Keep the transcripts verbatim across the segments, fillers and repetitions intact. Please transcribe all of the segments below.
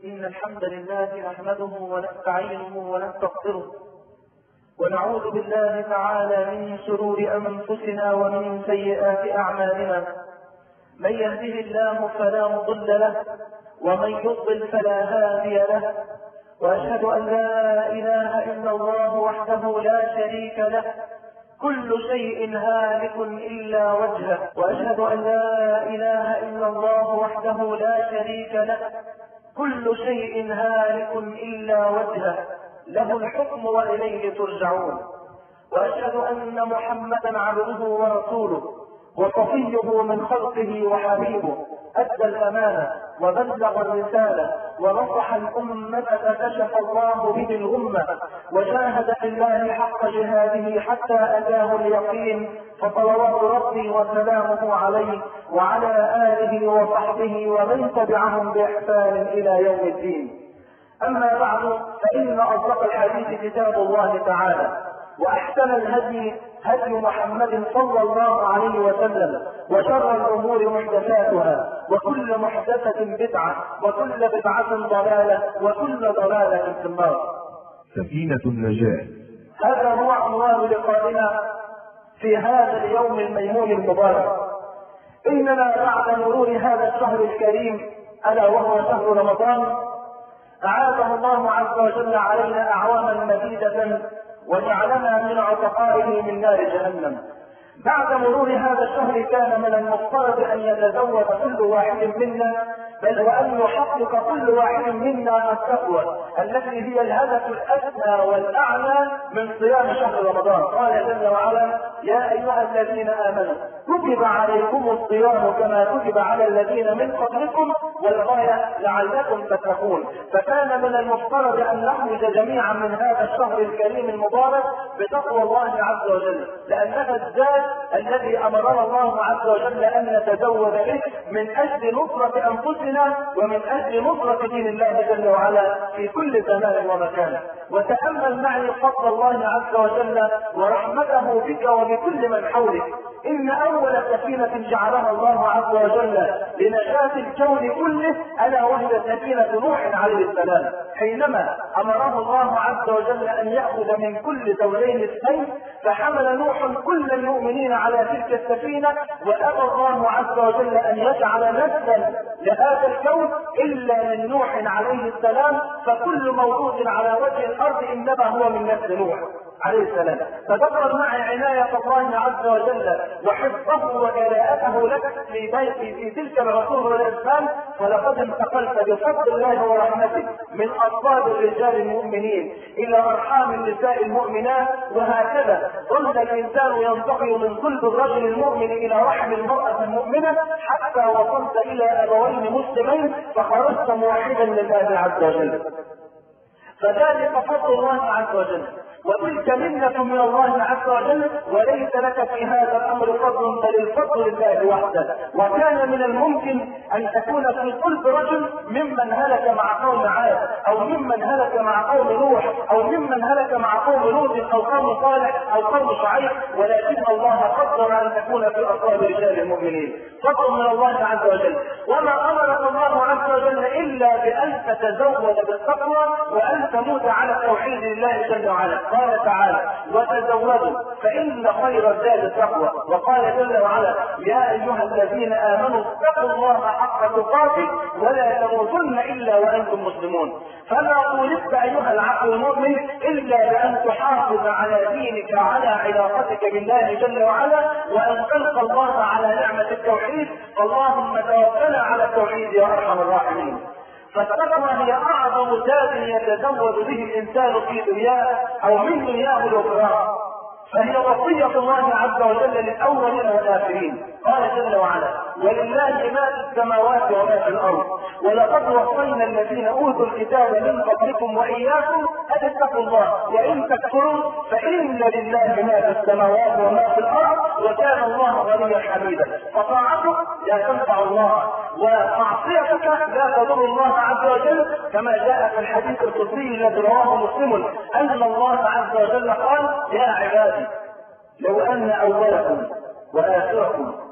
إن الحمد لله نحمده ونستعينه ونستغفره ونعوذ بالله تعالى من شرور أنفسنا ومن سيئات أعمالنا. من يهده الله فلا مضل له ومن يضلل فلا هادي له، وأشهد أن لا إله إلا الله وحده لا شريك له كل شيء هالك إلا وجهه، وأشهد أن لا إله إلا الله وحده لا شريك له كل شيء هالك إلا وجهه، له الحكم وإليه ترجعون. وأشهد أن محمدا عبده ورسوله وصفيه من خلقه وحبيبه، أدى الأمانة وبلغ الرسالة ونصح الأمة فكشف الله به الغمة، وجاهد في الله حق جهاده حتى أتاه اليقين، فصلوات ربي وسلامه عليه وعلى آله وصحبه ومن تبعهم بإحسان إلى يوم الدين. أما بعد، فإن أصدق الحديث كتاب الله تعالى، وأحسن الهدي هدي محمد صلى الله عليه وسلم، وشر الأمور محدثاتها، وكل محدثة بدعة، وكل بدعة ضلالة، وكل ضلالة في النار. سفينة النجاة. هذا هو عنوان لقائنا في هذا اليوم الميمون المبارك. إننا بعد مرور هذا الشهر الكريم ألا وهو شهر رمضان أعاده الله عز وجل علينا أعواما مديدة وجعلنا من عتقائه من نار جهنم. بعد مرور هذا الشهر كان من المفترض أن يتزود كل واحد منا، بل وأن يحقق كل واحد منا التقوى التي هي الهدف الأسمى والأعلى من صيام شهر رمضان. قال جل وعلا: يا أيها الذين آمنوا كتب عليكم الصيام كما كتب على الذين من قبلكم والغاية لعلكم تتقون. فكان من المفترض أن نخرج جميعا من هذا الشهر الكريم المبارك بتقوى الله عز وجل، لأنها الزاد الذي أمرنا الله عز وجل أن نتزود به من أجل نصرة أنفسنا ومن أجل نصرة دين الله جل وعلا في كل زمان ومكان. وتأمل معي فضل الله عز وجل ورحمته بك وبكل من حولك. إن أول سفينة جعلها الله عز وجل لنجاة الكون كله ألا وهي سفينة نوح عليه السلام، حينما أمره الله عز وجل أن يأخذ من كل زوجين اثنين، فحمل نوح كل المؤمنين على تلك السفينة، وأبى الله عز وجل أن يجعل نسلا لهذا الكون إلا من نوح عليه السلام، فكل مولود على وجه الأرض إنما هو من نسل نوح عليه السلام. تذكر معي عناية الله عز وجل وحفظه وجلاءته لك في بيت في تلك العصور والأزمان، ولقد انتقلت بفضل الله ورحمته من أصلاب الرجال المؤمنين إلى أرحام النساء المؤمنات، وهكذا ظل الإنسان ينتقل من قلب الرجل المؤمن إلى رحم المرأة المؤمنة حتى وصلت إلى أبوين مسلمين فخرجت موحدا لله عز وجل. فذلك فضل الله عز وجل وتلك منة من الله عز وجل، وليس لك في هذا الأمر فضل بل الفضل لله وحده. وكان من الممكن أن تكون في قلب رجل ممن هلك مع قوم عاد، أو ممن هلك مع قوم نوح، أو ممن هلك مع قوم لوط، أو قوم صالح، أو قوم شعيب، ولكن الله قدر أن تكون في أصحاب رجال المؤمنين. فضل من الله عز وجل. وما أمرك الله عز وجل إلا بأن تتزود بالتقوى وأن تموت على التوحيد لله جل وعلا. قال تعالى: وتزودوا فإن خير الزاد التقوى. وقال جل وعلا: يا أيها الذين آمنوا اتقوا الله حق تقاته ولا تموتن إلا وأنتم مسلمون. فلا طولبت أيها العقل المؤمن إلا بأن تحافظ على دينك وعلى علاقتك بالله جل وعلا، وأن تلقى الله على نعمة التوحيد. اللهم توفنا على التوحيد يا أرحم الراحمين. فالتقوى هي أعظم زاد يتزود به الإنسان في دنياه أو من دنياه الأخرى، فهي وصية الله عز وجل للأولين والآخرين. قال جل وعلا: ولله ما في السماوات وما في الأرض ولقد وصينا الذين أوتوا الكتاب من قبلكم وإياكم أن اتقوا الله وإن تكفروا فإن لله ما في السماوات وما في الأرض وكان الله غنيا حميدا. فطاعتك لا تنفع الله، ومعصيتك لا تضر الله عز وجل، كما جاء في الحديث القدسي الذي رواه مسلم أن الله عز وجل قال: يا عبادي لو أن أولكم وآخركم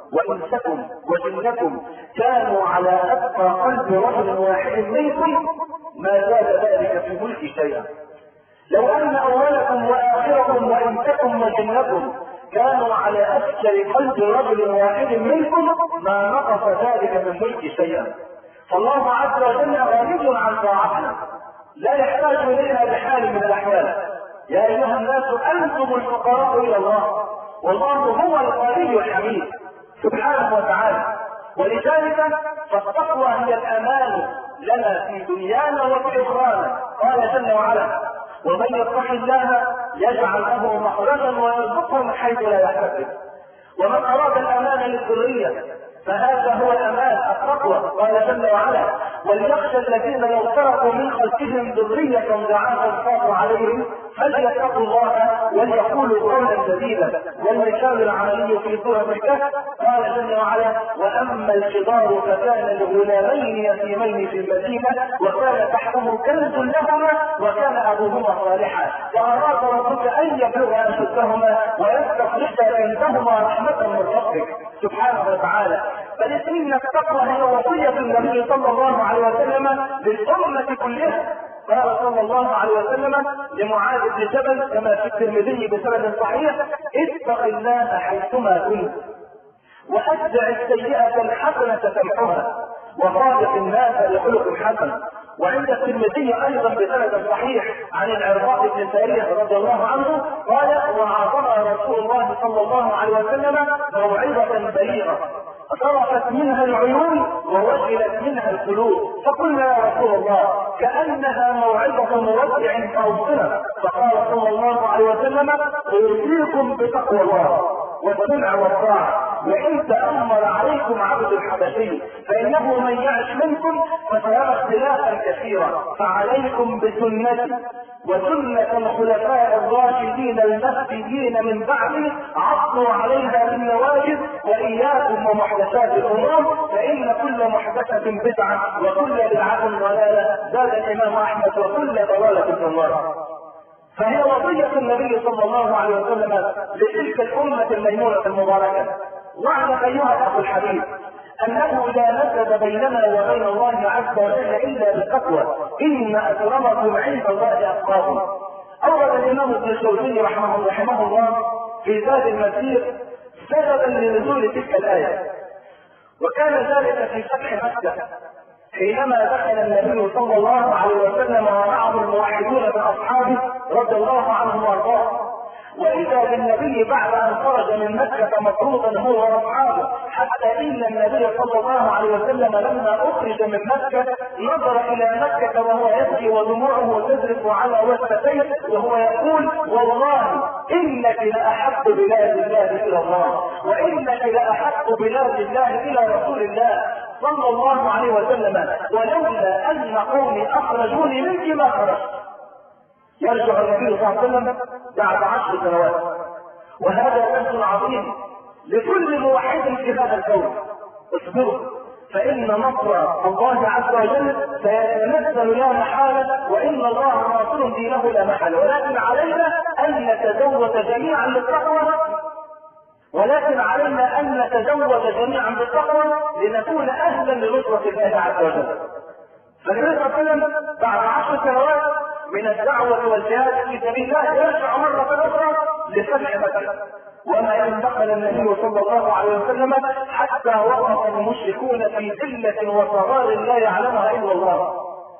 وإنسكم وجنكم كانوا على أتقى قلب رجل واحد منكم ما زاد ذلك في ملك شيئا. لو أن أولكم وآخركم وإنسكم وجنكم كانوا على أفجر قلب رجل واحد منكم ما نقص ذلك من ملك شيئا. فالله عز وجل غني عن طاعتنا، لا يحتاج إلينا بحال من الأحوال. يا أيها الناس أنتم الفقراء إلى الله، والله هو الغني الحميد سبحانه وتعالى. ولذلك فالتقوى هي الأمان لنا في دنيانا وفي أخرانا. قال جل وعلا: ومن يتق الله يجعل له مخرجا ويرزقه من حيث لا يحتسب. ومن أراد الأمان للذرية فهذا هو الأمان التقوى. قال جل وعلا: وليخشى الذين لو تركوا من خلفهم ذرية ضعافا خافوا عليهم فليتقوا الله وليقولوا قولا سديدا. والمثال العملي في سورة الكهف قال جل وعلا: وأما الجدار فكان لغلامين يتيمين في المدينة وكان تحته كنز لهما وكان أبوهما صالحا فأراد ربك أن يبلغا أشدهما ويستخرجا كنزهما رحمة من ربك سبحانه وتعالى. بل إن التقوى هي وصية النبي صلى الله عليه وسلم للأمة كلها. قال صلى الله عليه وسلم لمعاذ بن جبل كما في الترمذي بسند صحيح: اتق الله حيثما كنت واتبع السيئة الحسنة تمحها وخالق الناس بخلق حسن. وعند الترمذي ايضا بسند صحيح عن العرباض بن سارية رضي الله عنه قال: وعظنا رسول الله صلى الله عليه وسلم موعظة بليغة صرفت منها العيون ووجلت منها القلوب. فقلنا: يا رسول الله كأنها موعظة مودع فأوصنا. فقال صلى الله عليه وسلم: أوصيكم بتقوى الله والسمع والطاعة وإن تأمر عليكم عبد الحبشي فإنه من يعش منكم فسيرى اختلافا كثيرا فعليكم بسنتي وسنة الخلفاء الراشدين المهديين من بعدي عضوا عليها بالنواجذ وإياكم ومحدثات الأمور فإن كل محدثة بدعة وكل بدعة ضلالة. زاد الإمام أحمد: وكل ضلالة في النار. فهي وصية النبي صلى الله عليه وسلم لتلك الأمة الميمونة المباركة. واعلم أيها الأخ الحبيب أنه لا نسب بيننا وبين الله عز وجل إلا بالتقوى. إن أكرمكم عند الله أتقاكم. أورد الإمام ابن الجوزي رحمه, رحمه الله في زاد المسير سببا لنزول تلك الآية، وكان ذلك في فتح مكة حينما دخل النبي صلى الله عليه وسلم ومعه الموحدون من أصحابه رضي الله عنهم وارضاهم. وإذا بالنبي بعد أن خرج من مكة مطرودا هو وأصحابه حتى إن النبي صلى الله عليه وسلم لما أخرج من مكة نظر إلى مكة وهو يبكي ودموعه تذرف على وجهتيه وهو يقول: والله إنك لأحب بلاد الله إلى الله وإنك لأحب بلاد الله إلى رسول الله صلى الله عليه وسلم ولولا أن قومي أخرجوني منك ما خرجت. يرجع النبي صلى الله عليه وسلم بعد عشر سنوات، وهذا درس عظيم لكل موحد في هذا الكون. اصبروا فإن نصر الله عز وجل سيتنزل لا محالة وإن الله ناصر دينه لا محالة، ولكن علينا أن نتزود جميعا بالتقوى ولكن علينا أن نتزود جميعا بالتقوى لنكون أهلا لنصرة الله عز وجل. فالنبي صلى الله عليه وسلم بعد عشر سنوات من الدعوة والجهاد في سبيل الله يرجع مرة أخرى لفتح مكة، وما انتقل النبي صلى الله عليه وسلم حتى وقف المشركون في ذلة وصغار لا يعلمها إلا الله.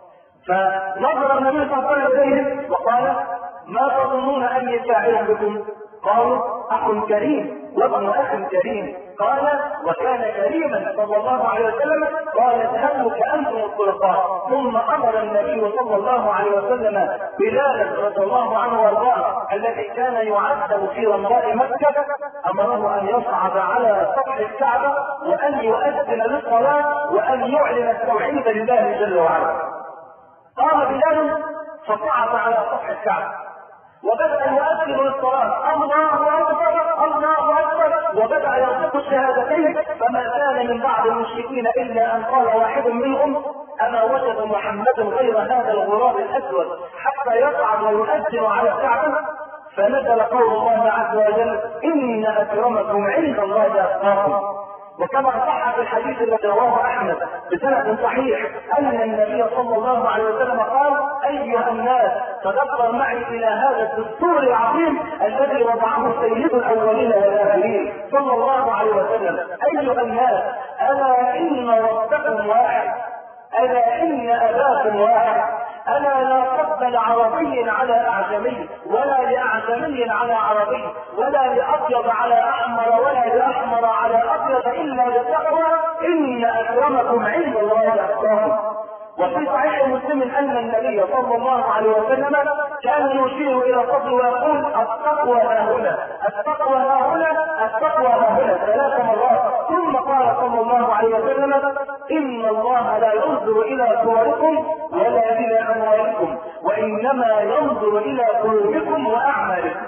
فنظر النبي صلى الله عليه وسلم إليهم وقال: ما تظنون أني فاعل بكم؟ قالوا: أخ كريم وابن أخ كريم. قال: وكان كريما صلى الله عليه وسلم. قال: اذهبوا كأنتم الخلفاء. ثم أمر النبي صلى الله عليه وسلم بلالا رضي الله عنه وارضاه الذي كان يعذب في رمضاء مكة، أمره أن يصعد على سطح الكعبة وأن يؤذن للصلاة وأن يعلن التوحيد لله جل وعلا. قام بلال فصعد على سطح الكعبة وبدأ يؤذن للصلاة: الله أكبر الله أكبر، وبدأ ينطق الشهادتين. فما كان من بعض المشركين إلا أن قال واحد منهم: أما وجد محمد غير هذا الغراب الأسود حتى يصعد ويؤذن على الكعبة. فنزل قول الله عز وجل: إن أكرمكم عند الله أتقاكم. وكما صح في الحديث الذي رواه احمد بسند صحيح ان النبي صلى الله عليه وسلم قال: ايها الناس تدبر معي الى هذا الدستور العظيم الذي وضعه سيد الاولين والاخرين صلى الله عليه وسلم. ايها الناس الا ان ربكم واحد، الا ان اباكم واحد، الا لا فضل لعربي على اعجمي، ولا لاعجمي على عربي، ولا لابيض على احمر، ولا لاحمر على ابيض، الا بالتقوى، ان اكرمكم عند الله اتقاكم. وفي صحيح مسلم ان النبي صلى الله عليه وسلم كان يشير الى الفضل ويقول: التقوى ها هنا، التقوى ها هنا، التقوى ها هنا ثلاث مرات. ثم قال صلى الله عليه وسلم: ان الله لا ينظر الى صوركم ولا الى اموالكم، وانما ينظر الى قلوبكم واعمالكم.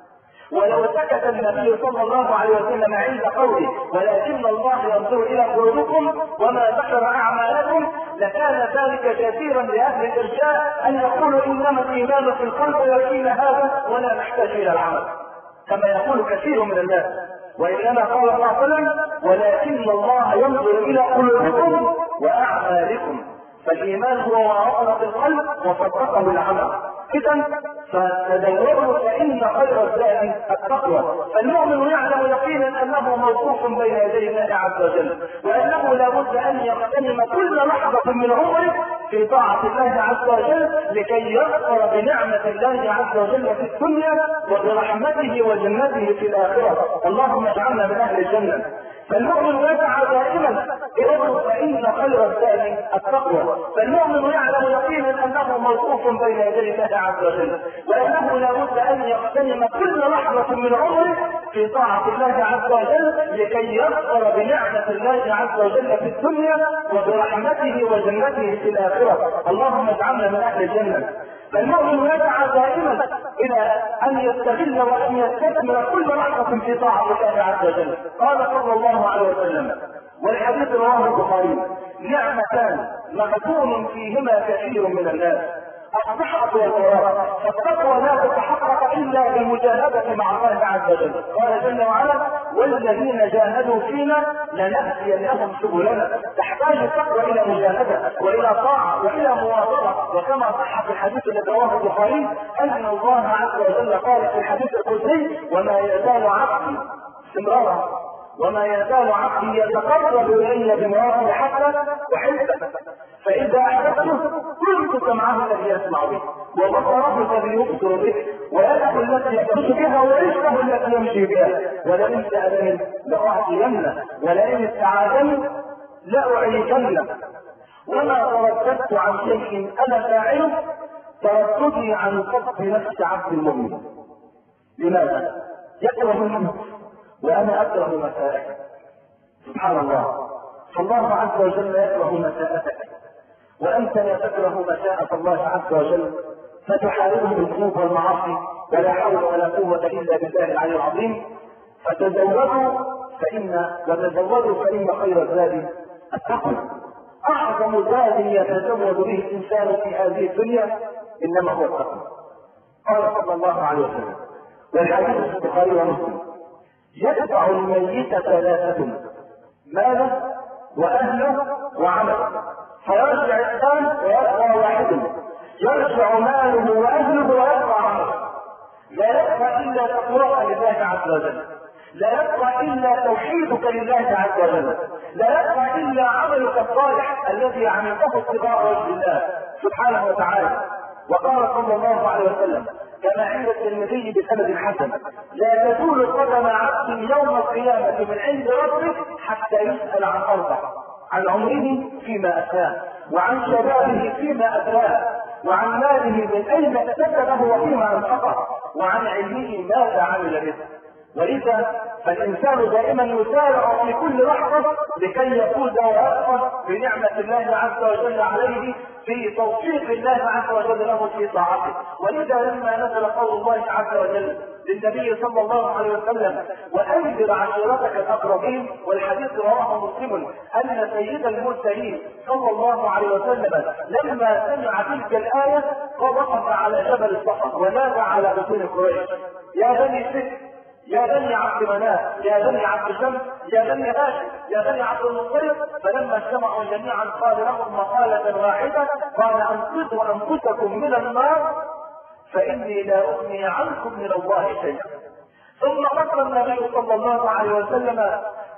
ولو سكت النبي صلى الله عليه وسلم عند قوله: ولكن الله ينظر الى قلوبكم وما ذكر اعمالكم، لكان ذلك كثيرا لاهل الارجاء ان يقولوا: انما الايمان في القلب ويكفينا هذا ولا نحتاج الى العمل، كما يقول كثير من الناس. وانما قال صلى الله عليه وسلم: ولكن الله ينظر الى قلوبكم واعمالكم. فالايمان هو وراء في القلب وصدقه العمل. اذا فتدوروا فان خير الزاد التقوى. فالمؤمن يعلم يقينا انه موقوف بين يدي الله عز وجل، وانه لا بد ان يغتنم كل لحظه من عمره في طاعه الله عز وجل لكي يظفر بنعمه الله عز وجل في الدنيا وبرحمته وجنته في الاخره. اللهم اجعلنا من اهل الجنه. فالمؤمن يسعى دائما إلى فإن خير الزاد التقوى. فالمؤمن يعلم يقينا أنه موقوف بين يدي الله عز وجل، وأنه لا بد أن يغتنم كل لحظة من عمره في طاعة الله عز وجل لكي يظفر بنعمة الله عز وجل في الدنيا وبرحمته وجنته في الآخرة. اللهم اجعلنا من أهل الجنة. فالمؤمن يسعى دائما الى ان يستغل وان يستثمر كل لحظه في طاعه الله عز وجل. قال صلى الله عليه وسلم، والحديث رواه البخاري: نعمتان مغبون فيهما كثير من الناس، الصحة والفراغ. فالتقوى لا تتحقق الا بالمجاهدة مع الله عز وجل. قال جل وعلا: والذين جاهدوا فينا لنهدينهم سبلنا. تحتاج التقوى الى مجاهدة والى طاعة والى مواظبة. وكما صح في الحديث الذي رواه البخاري ان الله عز وجل قال في الحديث القدسي: وما يزال عبدي استمرارا وما يزال عبدي يتقرب الي بنوافل حتى احبه، فاذا احببته كنت سمعه الذي يسمع به، وبصره الذي يبصر به، ويده التي يبطش بها، ورجله التي يمشي بها، ولئن سالني لاعطينه، ولئن استعاذني لاعيذنه. وما ترددت عن شيء انا فاعله ترددي عن قصد نفس عبد المؤمن. لماذا؟ يكره الموت وانا اكره مساءك. سبحان الله. فالله عز وجل يكره مساءتك، وانت لا تكره مساءة الله عز وجل، فتحاربه بالذنوب والمعاصي، ولا حول ولا قوة الا بالله العلي العظيم. فتزودوا فان وتزودوا فان خير الزاد التقوى. اعظم زاد يتزود به الانسان في هذه الدنيا انما هو التقوى. قال صلى الله عليه وسلم، والحديث في البخاري ومسلم: يتبع الميت ثلاثة: ماله واهله وعمله، فيرجع الثاني ويبقى واحد، يرجع ماله واهله ويبقى عمله. لا يبقى الا تقواك لله عز وجل، لا يبقى الا توحيدك لله عز وجل، لا يبقى الا عملك الصالح الذي عملته ابتغاء وجه الله سبحانه وتعالى. وقال صلى الله عليه وسلم كما عند الترمذي بسند حسن: لا تزول قدم عبد يوم القيامة من عند ربه حتى يسأل عن أربع: عن عمره فيما أفناه، وعن شبابه فيما أفناه، وعن ماله من أين اكتسبه وفيما أنفقه، وعن علمه ماذا عمل به. ولذا فالإنسان دائما يسارع في كل لحظة لكي يفوز ويظفر بنعمة الله عز وجل عليه في توفيق الله عز وجل له في طاعته. ولذا لما نزل قول الله عز وجل للنبي صلى الله عليه وسلم: وأنذر عشيرتك الأقربين، والحديث رواه مسلم أن سيد المرسلين صلى الله عليه وسلم لما سمع تلك الآية وقف على جبل الصفا ونادى على بطون قريش: يا بني ست يا بني عبد مناف، يا بني عبد شمس، يا بني هاشم، يا بني عبد المطلب. فلما اجتمعوا جميعا قال لهم مقالة واحدة، قال انقذوا انفسكم من النار فاني لا اغني عنكم من الله شيئا. ثم قصر النبي صلى الله عليه وسلم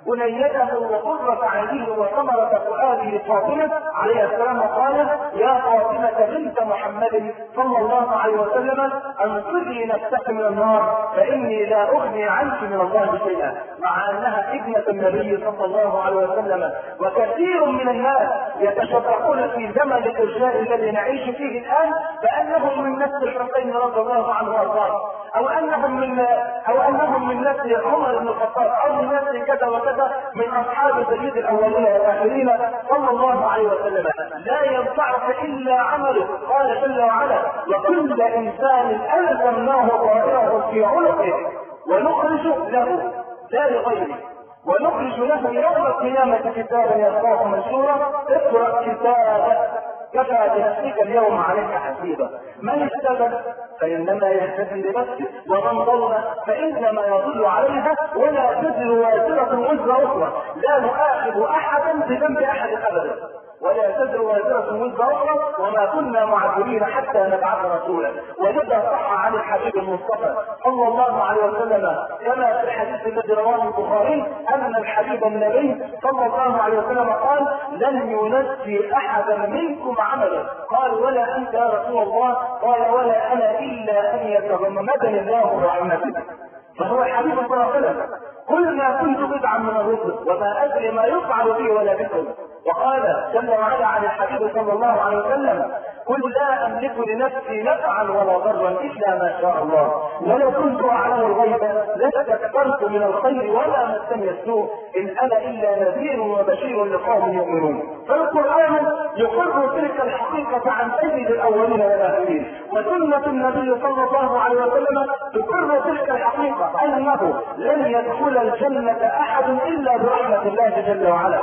بنيته وقرة عينيه وثمرة فؤاده فاطمة عليه السلام وقال يا فاطمة بنت محمد صلى الله عليه وسلم انقذي نفسك من النار فاني لا اغني عنك من الله شيئا، مع انها ابنة النبي صلى الله عليه وسلم. وكثير من الناس يتشبهون في زمن الارجاء الذي نعيش فيه الان بانهم من نسل الحسين رضي الله عنه وارضاه، او انهم من او انهم من نسل عمر بن الخطاب، او من نسل كذا وكذا من اصحاب سيد الاولين والاخرين صلى الله عليه وسلم. لا ينفعك الا عمله، قال جل وعلا وكل انسان الزمناه طائره في عنقه ونخرج له لا لغيره ونخرج له يوم القيامه كتابا يلقاه منشورا اقرا كتابك كفى بنفسك اليوم عليك حسيبا. من اهتدى فانما يهتدي لنفسه ومن ضل فانما يضل عليها ولا تزر وازره وزر اخرى، لا نؤاخذ احدا بذنب احد ابدا ولا تزر وازره وزر اخرى وما كنا معذبين حتى نبعث رسولا. ولذا صح عن الحبيب المصطفى صلى الله عليه وسلم كما في الحديث الذي رواه البخاري ان الحبيب النبي صلى الله عليه وسلم قال لن ينجي احدا منكم عملا. قال ولا انت يا رسول الله؟ قال ولا انا الا ان يتغمدني الله رحمته. فهو الحبيب صلى الله عليه وسلم قل ما كنت بدعا من الرسل وما ادري ما يفعل بي ولا بكم. وقال جل وعلا عن الحبيب صلى الله عليه وسلم قل لا املك لنفسي نفعا ولا ضرا الا ما شاء الله ولو كنت اعلم الغيب لاستكثرت من الخير ولا مسني السوء ان انا الا نذير وبشير لقوم يؤمنون. فالقران يقر تلك الحقيقه عن سيد الاولين والاخرين، وسنه النبي صلى الله عليه وسلم تقر تلك الحقيقه انه لن يدخل الجنه احد الا برحمه الله جل وعلا،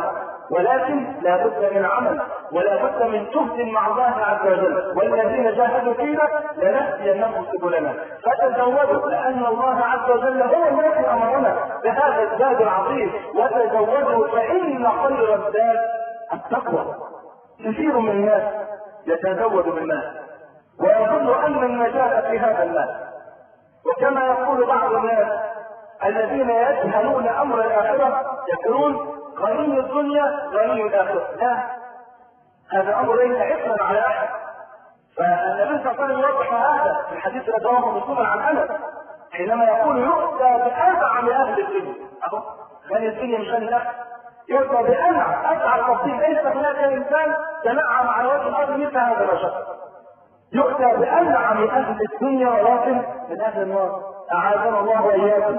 ولكن لا بد من عمل ولا بد من جهد مع الله عز وجل. والذين جاهدوا فينا لنهدينهم سبلنا. فتزودوا لان الله عز وجل هو الذي امرنا بهذا الزاد العظيم، وتزودوا فان خير الزاد التقوى. كثير من الناس يتزود بالمال ويظن ان النجاة في هذا المال، وكما يقول بعض الناس الذين يجهلون امر الاخره يقولون غني الدنيا غني الاخره. لا، هذا امر ليس عقلا على احد. فالنبي صلى الله عليه وسلم يوضح هذا في الحديث الذي رواه مسلم عن انس حينما يقول يؤتى بانعم اهل الدنيا. اهو غني الدنيا مش غني الاخره، يؤتى بانعم اسعد تفصيل. ليس هناك انسان تنعم على وجه الارض مثل هذا الرجل. يؤتى بانعم اهل الدنيا ولكن من اهل النار، اعاذنا الله واياكم.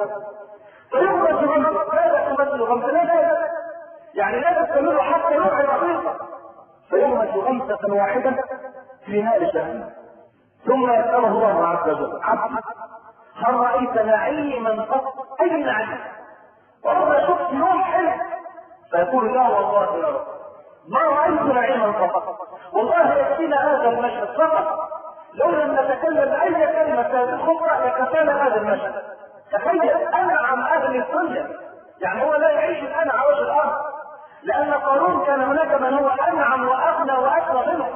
فيغمس غمسه، ماذا تمثل غمسه؟ لا يعني لا تستمر حتى يوعي دقيقه. فيغمس غمسه واحده في نار جهنم ثم يساله الله عز وجل عبد هل رايت نعيما قط؟ اي نعيم؟ والله شفت يوم حلو؟ فيقول لا والله يا رب ما رايت نعيما قط، والله يكفينا هذا المشهد فقط، لو لم نتكلم اي كلمه في هذه الخطبه لكفانا هذا المشهد. تخيل انعم اهل الدنيا، يعني هو لا يعيش الان على وجه الارض، لان قارون كان هناك من هو انعم واغنى واكثر منه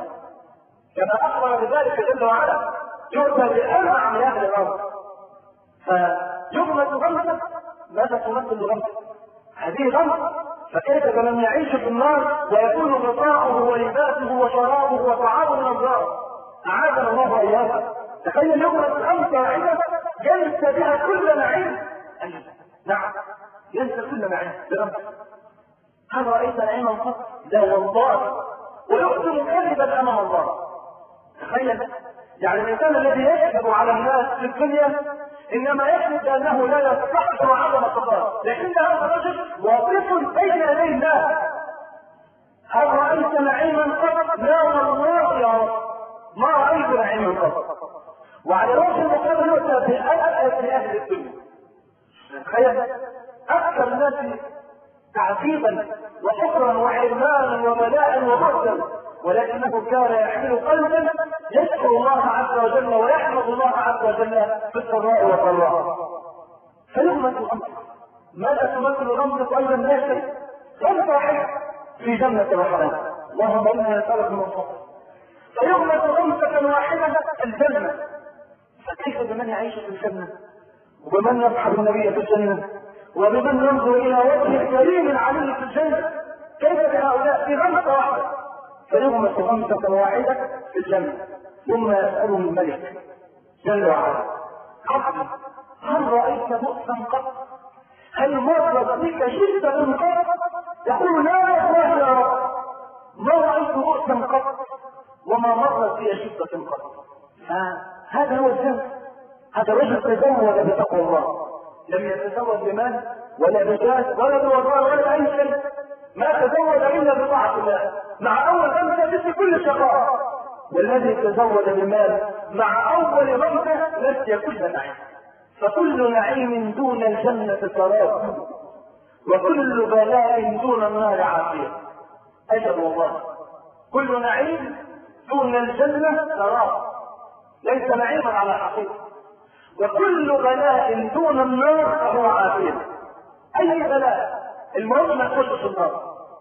كما اخبر بذلك جل وعلا. يؤتى بانعم اهل الارض فيغمس غمسه. ماذا تمثل غمسه؟ هذه غمسه. فكيف بمن يعيش في النار ويكون غطاؤه ولباسه وشرابه وطعامه من النار؟ اعاذنا الله واياكم. تخيل يغمس غمسه واحده ينسى بها كل نعيم. نعم ينسى كل نعيم بغمسه. هل رايت نعيما قط؟ لا والله. ويقسم كذبا امام الله. تخيل يعني الانسان الذي يكذب على الناس في الدنيا انما يكذب بانه لا يستحق عدم الصداقه، لكن هذا الرجل واقف بين يدي الله. هل رايت نعيما قط؟ لا والله يا رب ما رايت نعيما قط. وعلى وجه المقابل يؤتى بأسأل اهل الدنيا. تخيل اكثر الناس تعذيبا وحكرا وحرمانا وبلاء وبغضا، ولكنه كان يحمل قلبا يشكر الله عز وجل ويحمد الله عز وجل في السراء والضراء. فيغمس الأمر. ماذا تمثل غمزة أيضا؟ لا شيء، غمزة واحدة في جنة الرحمن. اللهم إنا نسألك من فضلك. فيغمس غمزة واحدة الجنة. فكيف بمن يعيش في الجنة؟ وبمن يصحب النبي في الجنة؟ وبمن ينظر إلى وجه الكريم العلي في الجنة؟ كيف بهؤلاء في غمزة واحدة؟ فيغمس غمزة واحدة في الجنة. ثم يسأله الملك جل وعلا: عبدي هل رأيت بؤسا قط؟ هل مرت بك شدة قط؟ يقول: لا والله يا رب، ما رأيت بؤسا قط وما مرت بي شدة قط. فهذا هو الجنة. هذا الرجل تزود بتقوى الله، لم يتزود بمال ولا بجاه ولا بوضاء ولا أي شيء، ما تزود إلا بطاعة الله. مع أول غمزة نسي كل شقاء، والذي تزود بمال مع أول غمزة نسي كل نعيم. فكل نعيم دون الجنة سراب، وكل بلاء دون النار عافية. أجل والله، كل نعيم دون الجنة سراب، ليس نعيما على حقيقة. وكل بلاء دون النار فهو عافية. أي بلاء المهم ما يخش في النار.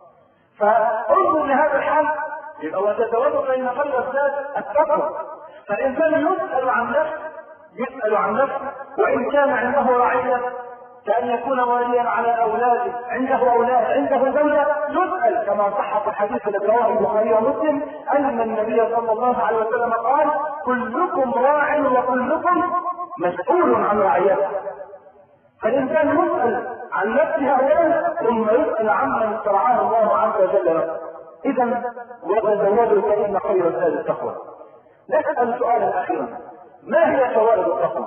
فانظر لهذا الحال، يبقى وتتوجه بين خير الذات التقوى. فالإنسان يسأل عن نفسه، يسأل عن نفسه، وإن كان عنده رعية كأن يكون واليا على أولاده، عنده أولاد، عنده زوجة، يسأل كما صح في الحديث الذي رواه البخاري ومسلم أن النبي صلى الله عليه وسلم قال: كلكم راع وكلكم مسؤول عن رعيته. فالإنسان يسأل عن نفسه أولا ثم يسأل عمن استرعاه الله عز وجل له. إذا وتزودوا فإن خير الزاد التقوى. نسأل سؤالا أخيرا: ما هي فوائد التقوى؟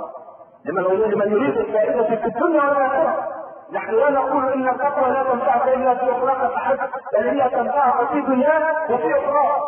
لمن يريد الفائدة في الدنيا والآخرة. نحن لا نقول إن التقوى لا تنفعك إلا في أخراك فحسب، بل هي تنفعك في دنياك وفي أخراك.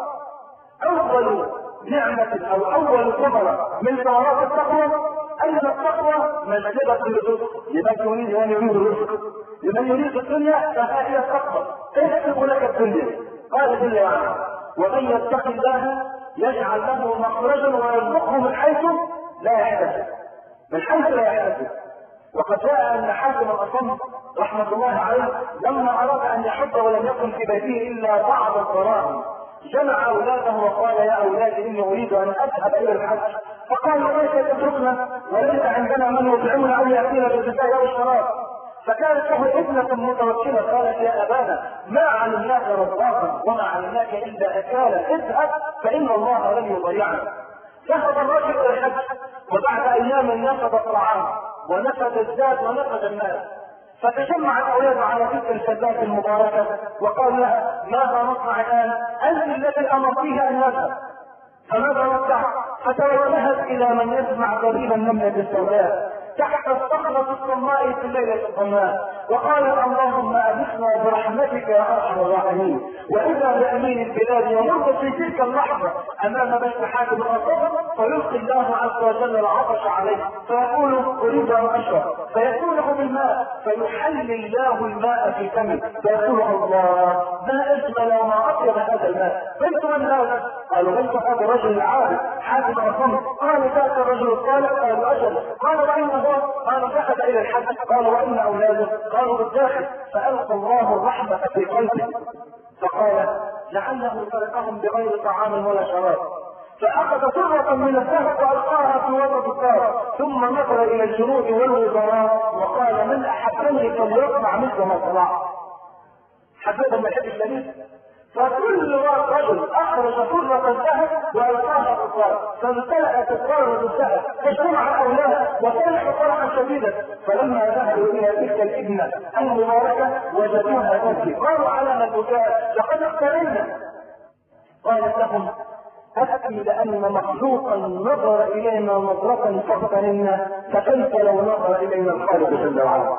أول نعمة أو أول ثمرة من ثمرات التقوى أن التقوى مجلبة الرزق. لمن يريد أن يريد الرزق، لمن يريد الدنيا فهي التقوى تكسب لك الدنيا. قال جل وعلا: ومن يتق الله يجعل له مخرجا ويرزقه من حيث لا يحتسب، من حيث لا يحتسب. وقد جاء أن حاتم الأصم رحمة الله عليه لما أراد أن يحج ولم يكن في بيته إلا بعض الدراهم، جمع أولاده وقال: يا أولادي إني أريد أن أذهب إلى الحج. فقالوا: ليس تتركنا وليس عندنا من يطعمنا أو يأتينا بالغذاء أو الشراب. فكانت له ابنة متوكلة قالت: يا أبانا ما علمناك رزاقا وما علمناك إلا أكالا، اذهب فإن الله لن يضيعنا. ذهب الرجل إلى الحج، وبعد أيام نفد الطعام ونفد الزاد ونفد المال. فتجمع الأولاد على تلك الشباب المباركة وقال لها: ماذا نصنع الآن؟ أنت الذي أمرتيه أن نذهب، فماذا نصنع؟ فتوجهت إلى من يسمع قريبا النملة السوداء تحت الصخرة الصماء في الليلة الظلماء، وقالت: اللهم أغثنا برحمتك يا أرحم الراحمين. وإذا بأمين البلاد يمر في تلك اللحظة أمام بيت حاتم الأصم، فيلقي الله عز وجل العطش عليه فيقول: أريد أن أشرب، فيكونه بالماء فيحل الله الماء في فمه فيقول: الله ما أجمل وما أطيب هذا الماء، بيت من هذا؟ قالوا: بيت هذا الرجل العابد حاتم الأصم. قال: ذاك الرجل الصالح. قالوا: أجل. قال: وأين هو؟ قال: ذهب إلى الحج. قال: وأين أولاده؟ قالوا: بالداخل. فألقى الله الرحمة في قلبه فقال: لعله تركهم بغير طعام ولا شراب. فأخذ سرة من الذهب وألقاها في وسط الدار، ثم نظر إلى الجنود والوزراء وقال: من أحبني فليصنع مثل ما صنعت. حبيبا ما يحب الشريف. فكل رجل أخرج سرة الذهب وألقاها في الدار، فامتلأت الدار بالذهب فاجتمع الأولاد وفرحوا فرحا شديدا. فلما ذهبوا إلى تلك الابنة المباركة وجدوها تبكي، قالوا: على ما البكاء؟ لقد اقترنا. قالت لهم: أبكي لأن مخلوقا نظر إلينا نظرة فاقترنا، فكيف لو نظر إلينا الخالق جل وعلا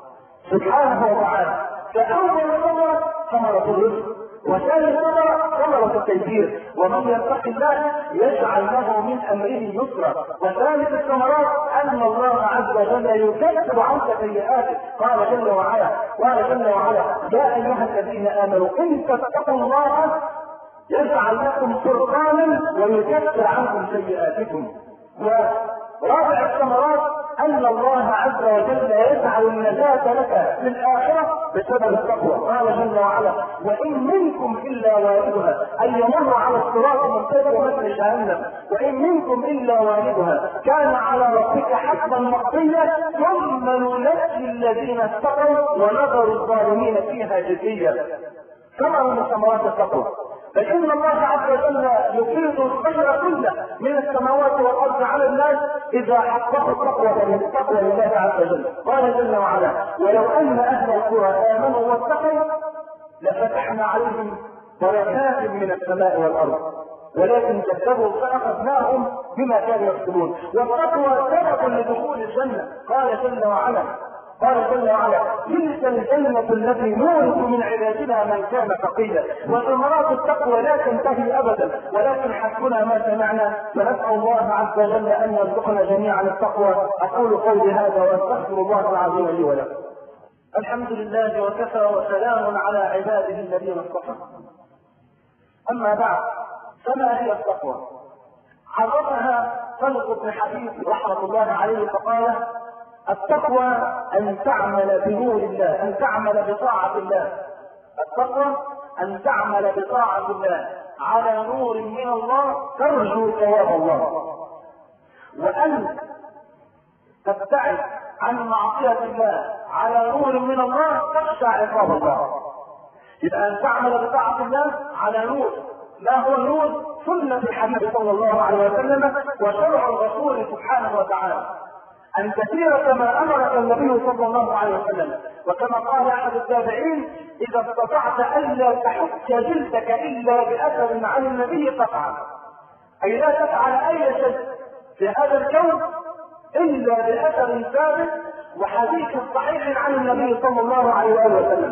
سبحانه وتعالى. فأول ثمرة ثمرة الرزق، وثاني ثمرة ثمرة التيسير، ومن يتق الله يجعل له من أمره يسرا. وثالث الثمرات أن الله عز وجل يكفر عنك سيئاتك. قال جل وعلا قال جل وعلا: يا أيها الذين آمنوا إن تتقوا الله يجعل لكم فرقانا ويكفر عنكم سيئاتكم. ورابع الثمرات ان الله عز وجل يجعل النجاة لك في الاخرة بسبب التقوى. قال جل وعلا: وان منكم الا واردها، اي يمر على الصراط المستقيم مثل جهنم، وان منكم الا واردها كان على ربك حتما مقضيا ثم ننجي الذين اتقوا ونذر الظالمين فيها جثيا. ثمر من ثمرات التقوى. فإن الله عز وجل يفيض الخير كله من السماوات والأرض على الناس إذا حققوا التقوى التقوى لله عز وجل. قال جل وعلا: ولو أن أهل القرى آمنوا واتقوا لفتحنا عليهم بركات من السماء والأرض ولكن كذبوا فأخذناهم بما كانوا يكسبون. والتقوى سبب لدخول الجنة. قال جل وعلا قال جل وعلا: تلك الجنة التي نورث من عبادنا من كان تقيا. وثمرات التقوى لا تنتهي أبدا، ولكن حسبنا ما سمعنا، فنسأل الله عز وجل أن يرزقنا جميعا التقوى. أقول قولي هذا وأستغفر الله العظيم لي ولكم. الحمد لله وكفى وسلام على عباده الذين اصطفى. أما بعد، فما هي التقوى؟ عرفها طلق بن حبيب رحمة الله عليه فقال: التقوى أن تعمل بنور الله، أن تعمل بطاعة الله. التقوى أن تعمل بطاعة الله على نور من الله ترجو ثواب الله، وأن تبتعد عن معصية الله على نور من الله تخشى عقاب الله. يبقى أن تعمل بطاعة الله على نور. ما هو النور؟ سنة الحبيب صلى الله عليه وسلم وشرع الرسول سبحانه وتعالى. أن تسير كما أمرك النبي صلى الله عليه وسلم، وكما قال أحد التابعين: إذا استطعت ألا تحك جلدك إلا بأثر عن النبي فافعل. أي لا تفعل أي شيء في هذا الكون إلا بأثر ثابت وحديث صحيح عن النبي صلى الله عليه وسلم.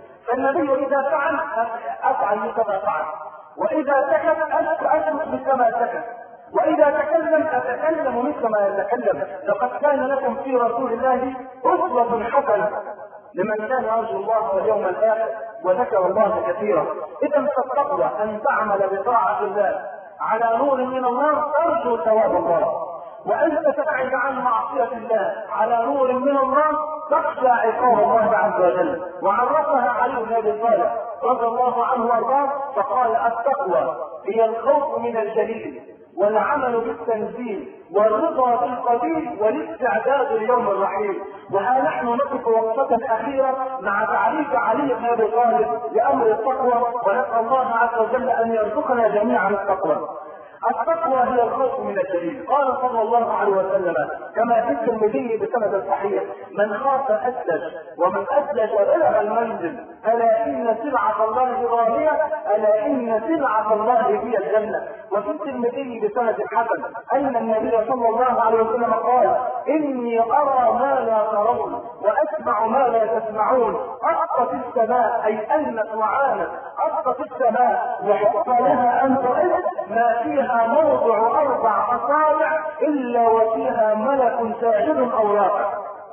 فالنبي إذا فعل أفعل مثل فعل، وإذا سكت أسكت مثل ما سكت، وإذا تكلم أتكلم مثل ما يتكلم. لقد كان لكم في رسول الله أسوة حسنة لمن كان يرجو الله واليوم الآخر وذكر الله كثيرا. إذا فالتقوى أن تعمل بطاعة الله على نور من الله ترجو ثواب الله، وأن تبتعد عن معصية الله على نور من الله تخشى عقاب الله عز وجل. وعرفها علي بن أبي طالب رضي الله عنه وارضاه فقال: التقوى هي الخوف من الجليل والعمل بالتنزيل والرضا بالقليل والاستعداد ليوم الرحيل. وها نحن نقف وقفة أخيرة مع تعريف علي بن أبي طالب لأمر التقوى، ونسأل الله عز وجل أن يرزقنا جميعا التقوى. التقوى هي الخوف من الجليل. قال صلى الله عليه وسلم كما في الترمذي بسند صحيح: من خاف أسلج ومن أسلج بلغ المنزل، ألا إن سلعة الله غالية، ألا إن سلعة الله هي الجنة. وفي الترمذي بسند حسن أن النبي صلى الله عليه وسلم قال: إني أرى ما لا ترون وأسمع ما لا تسمعون. أسقط السماء، أي أن طعانا أسقط السماء وحق لها أن تعد ما فيها موضع أربع أصابع إلا وفيها ملك ساجد أو راكع.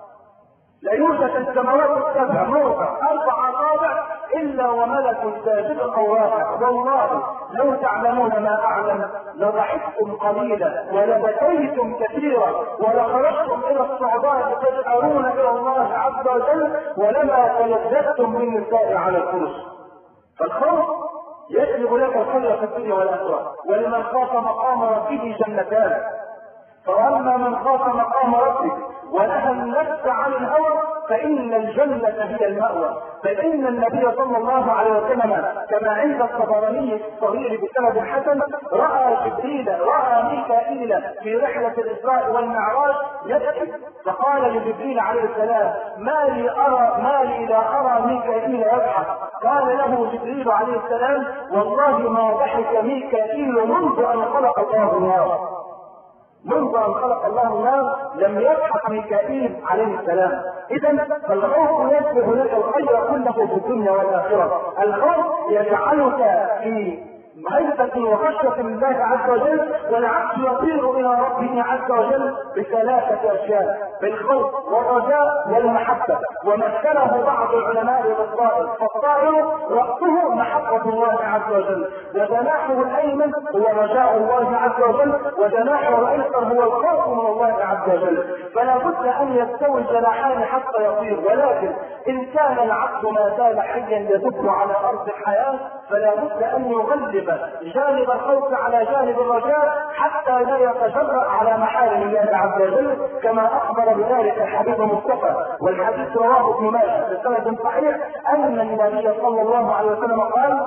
لا يوجد السماوات السبع موضع أربع أصابع إلا وملك ساجد أو راكع. والله لو تعلمون ما أعلم لضحكتم قليلا ولبكيتم كثيرا ولخرجتم إلى الصعداء تجأرون إلى الله عز وجل ولما تلذذتم بالنساء على الفرش. فالخوف يجلب لك الخير في الدنيا والآخرة. ولمن خاف مقام ربه جنتان، فأما من خاف مقام ربه ونهى النفس عن الهوى فإن الجنة هي المأوى. فإن النبي صلى الله عليه وسلم كما عند الطبراني الصغير بسند حسن رأى جبريل رأى ميكائيل في رحلة الإسراء والمعراج يبكي، فقال لجبريل عليه السلام: ما لي أرى ما لي لا أرى ميكائيل يضحك. قال له جبريل عليه السلام: والله ما ضحك ميكائيل منذ أن خلق الله النار. منذ أن خلق الله النار لم يضحك ميكائيل عليه السلام. إذا فالخوف يجلب لك الخير كله في الدنيا والآخرة. الخوف يجعلك في هيبة وخشية لله عز وجل، والعبد يطير إلى ربه عز وجل بثلاثة أشياء: بالخوف والرجاء والمحبة. ومثله بعض العلماء بالطائر، فالطائر رأسه محبة الله عز وجل، وجناحه الأيمن هو رجاء الله عز وجل، وجناحه الأيسر هو الخوف من الله عز وجل. فلا بد أن يستوي الجناحان حتى يطير، ولكن إن كان العبد ما زال حيا يدب على أرض الحياة فلا بد أن يغلب جانب الخوف على جانب الرجاء حتى لا يتجرأ على محارم الله عز وجل، كما أخبر بذلك الحبيب المصطفى، والحديث رواه ابن ماجه بسند صحيح أن النبي صلى الله عليه وسلم قال: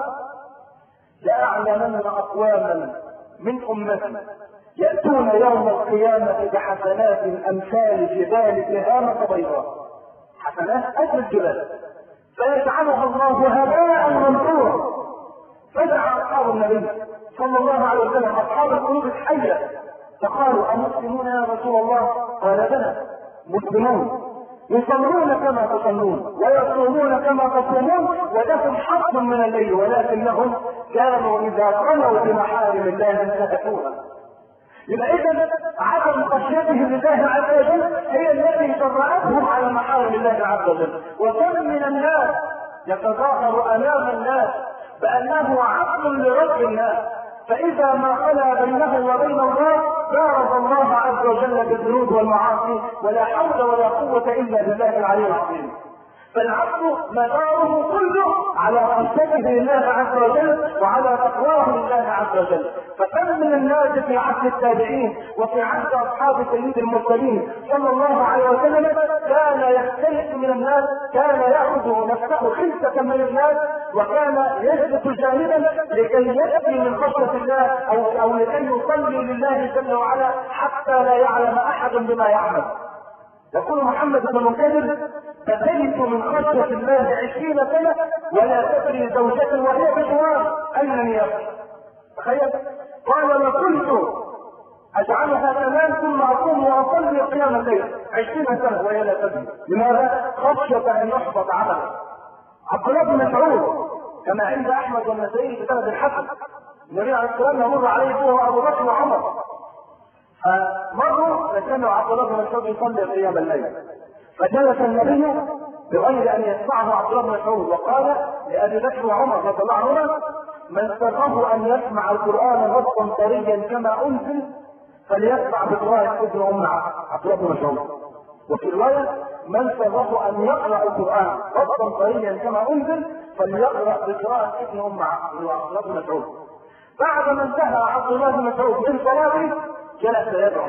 لأعلمن أقواما من أمتي يأتون يوم القيامة بحسنات أمثال جبال تهامة بيضاء، حسنات أجل الجبال، فيجعلها الله هباء منثورا. فدعا أصحاب النبي صلى الله عليه وسلم أصحاب القلوب الحية فقالوا: أمسلمون يا رسول الله؟ قال: بلى، مسلمون يصلون كما تصلون ويصومون كما تصومون ولهم حق من الليل، ولكنهم كانوا إذا قلوا بمحارم الله انتهكوها. يبقى إذا عدم خشيتهم لله عز وجل هي التي جرأتهم على محارم الله عز وجل. وكم من الناس يتظاهر أمام الناس بأنه عبد لرب الناس، فإذا ما خلا بينه وبين الله بارز الله عز وجل بالذنوب والمعاصي، ولا حول ولا قوة إلا بالله العلي العظيم. فالعبد مداره كله على خشيته لله عز وجل وعلى تقواه لله عز وجل. فكم من الناس في عهد التابعين وفي عهد اصحاب سيد المرسلين صلى الله عليه وسلم كان يختلف من الناس، كان ياخذ نفسه خلسة من الناس، وكان يثبت جانبا لكي يأتي من خشية الله او او لكي يصلي لله جل وعلا حتى لا يعلم احد بما يعمل. يقول محمد بن منكدر: تختلف من خشية الله عشرين سنة ولا تدري زوجة وهي بجوار أنني يبكي. تخيل، قال: وكنت أجعلها تنام ثم أقوم وأصلي قيام الليل عشرين سنة وهي لا تدري. لماذا؟ خشية أن يحبط عمله. عبد الله بن مسعود كما عند أحمد والنسائي في سند الحسن، النبي عليه الصلاة والسلام مر عليه هو أبو بكر وعمر، فمروا فكانوا عبد الله بن مسعود يصلي قيام الليل، فجلس النبي بغير ان يسمعه عبد الله بن مسعود وقال لابي بكر وعمر رضي الله عنهما: من سره ان يسمع القران نصا طريا كما انزل فليسمع بقراءه ابن ام عبد الله بن مسعود. وفي روايه: من سره ان يقرا القران نصا طريا كما انزل فليقرا بقراءه ابن ام عبد الله بن مسعود. بعد ما انتهى عبد الله بن مسعود من صلاته جلس يدعو،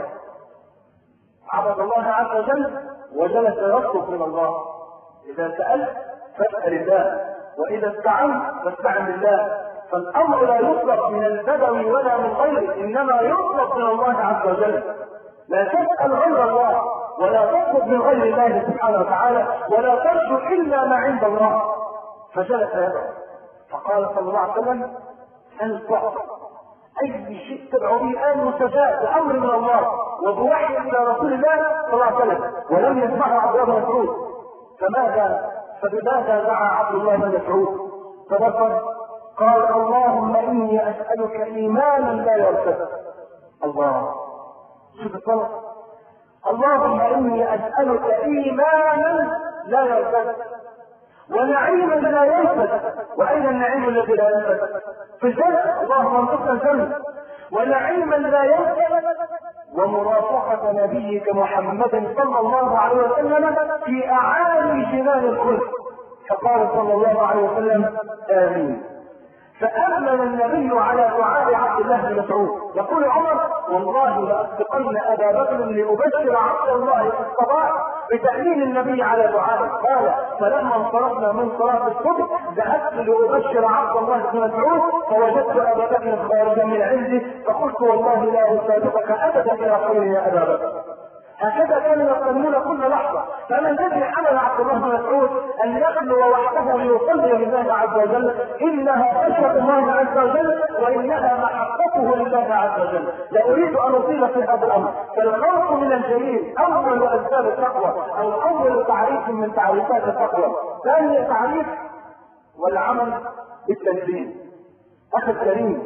عبد الله عز وجل وجلس يطلب من الله. اذا سألت فاسأل الله، واذا استعنت فاستعن بالله. فالامر لا يطلب من البدوي ولا من غيره، انما يطلب من الله عز وجل. لا تسأل غير الله ولا تطلب من غير الله سبحانه وتعالى ولا ترجو الا ما عند الله. فجلس يدعو فقال صلى الله عليه وسلم: هل تعطى اي شيء تدعو به الان مستجاب بامر من الله وبوحي الى رسول الله صلى الله عليه وسلم، ولم يسمعه عبد الله بن مسعود. فماذا فبماذا دعا عبد الله بن مسعود؟ فذكر قال: اللهم اني اسالك ايمانا لا يرتد. الله، شوف الصلاه، اللهم اني اسالك ايمانا لا يرتد ونعيما لا ينفد. واين النعيم الذي لا ينفد؟ في الجنه، اللهم انصرنا الجنه. ونعيما لا ينفد ومرافقه نبيك محمد صلى الله عليه وسلم في اعالي جنان الخلد. فقال صلى الله عليه وسلم: امين. فامن النبي على دعاء عبد الله بن مسعود. يقول عمر: والله لاسبقن ابا بكر لابشر عبد الله في الصباح بتامين النبي على دعائه. قال: فلما انصرفنا من صلاه الصبح ذهبت لابشر عبد الله بن مسعود فوجدت ابا بكر خارجا من عندي فقلت: والله لا اسابقك ابدا الى خير يا ابا بكر. هكذا كانوا يصلون كل لحظه. فما الذي حمل عبد الله بن مسعود ان يخلو وحده ليصلي لله عز وجل؟ انها خشيه الله عز وجل وانها محبته لله عز وجل. لا اريد ان اطيل في هذا الامر. فالخوف من الجليل اول اسباب التقوى او اول تعريف من تعريفات التقوى. ثاني تعريف: والعمل بالتنفيذ. اخي الكريم،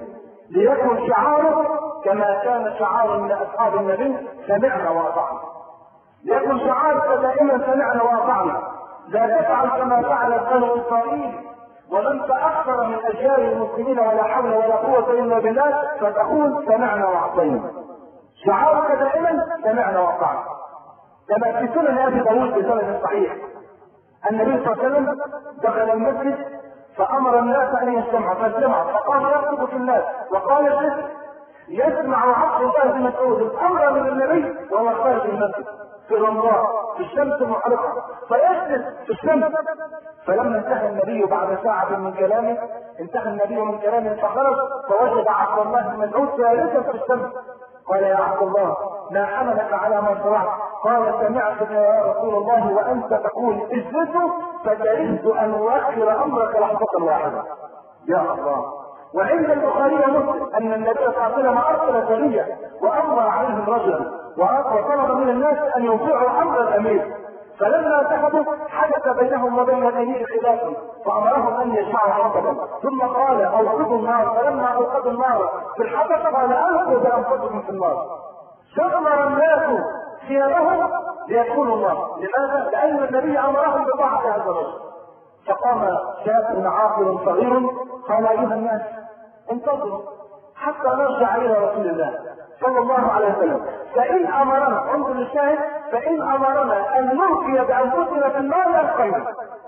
ليكن شعاره كما كان شعار من اصحاب النبي سمعنا واطعنا. ليكن شعارك دائما سمعنا واطعنا، لا تفعل كما فعل بنو اسرائيل ولم تاخر من اجيال المسلمين ولا حول ولا قوه الا بالله فتقول سمعنا واعطينا. شعارك دائما سمعنا واطعنا. كما في سنن ابي داود بسند صحيح النبي صلى الله عليه وسلم دخل المسجد فامر الناس ان يجتمعوا فاجتمعوا فقام يخطب في الناس وقال الشيخ يسمع عبد الله بن مسعود الامر من النبي وهو خارج المسجد في رمضان في الشمس المحرقه فيجلس في الشمس. فلما انتهى النبي بعد ساعه من كلامه انتهى النبي من كلامه فخرج فوجد عبد الله بن مسعود جالسا في الشمس. قال يا عبد الله ما حملك على ما صنعت؟ قال سمعتك يا رسول الله وانت تقول اجلسوا فكرهت ان اؤخر امرك لحظه واحده. يا الله. وعند البخاري ومسلم ان النبي صلى الله عليه وسلم ارسل سريه وامر عليهم رجلا وطلب من الناس ان يطيعوا امر الامير، فلما ذهبوا حدث بينهم وبين الامير خلاف فامرهم ان يجمعوا حطبا ثم قال اوقدوا النار، فلما اوقدوا النار في الحطب قال القوا بانفسكم في النار. شمر الناس ثيابهم ليدخلوا النار. لماذا؟ لان النبي امرهم بطاعه هذا الرجل. فقام شاب عاقل صغير قال ايها الناس انتظروا حتى نرجع الى رسول الله صلى الله عليه وسلم، فان امرنا انظر للشاهد فان امرنا ان نلقي بانفسنا في النار القيم،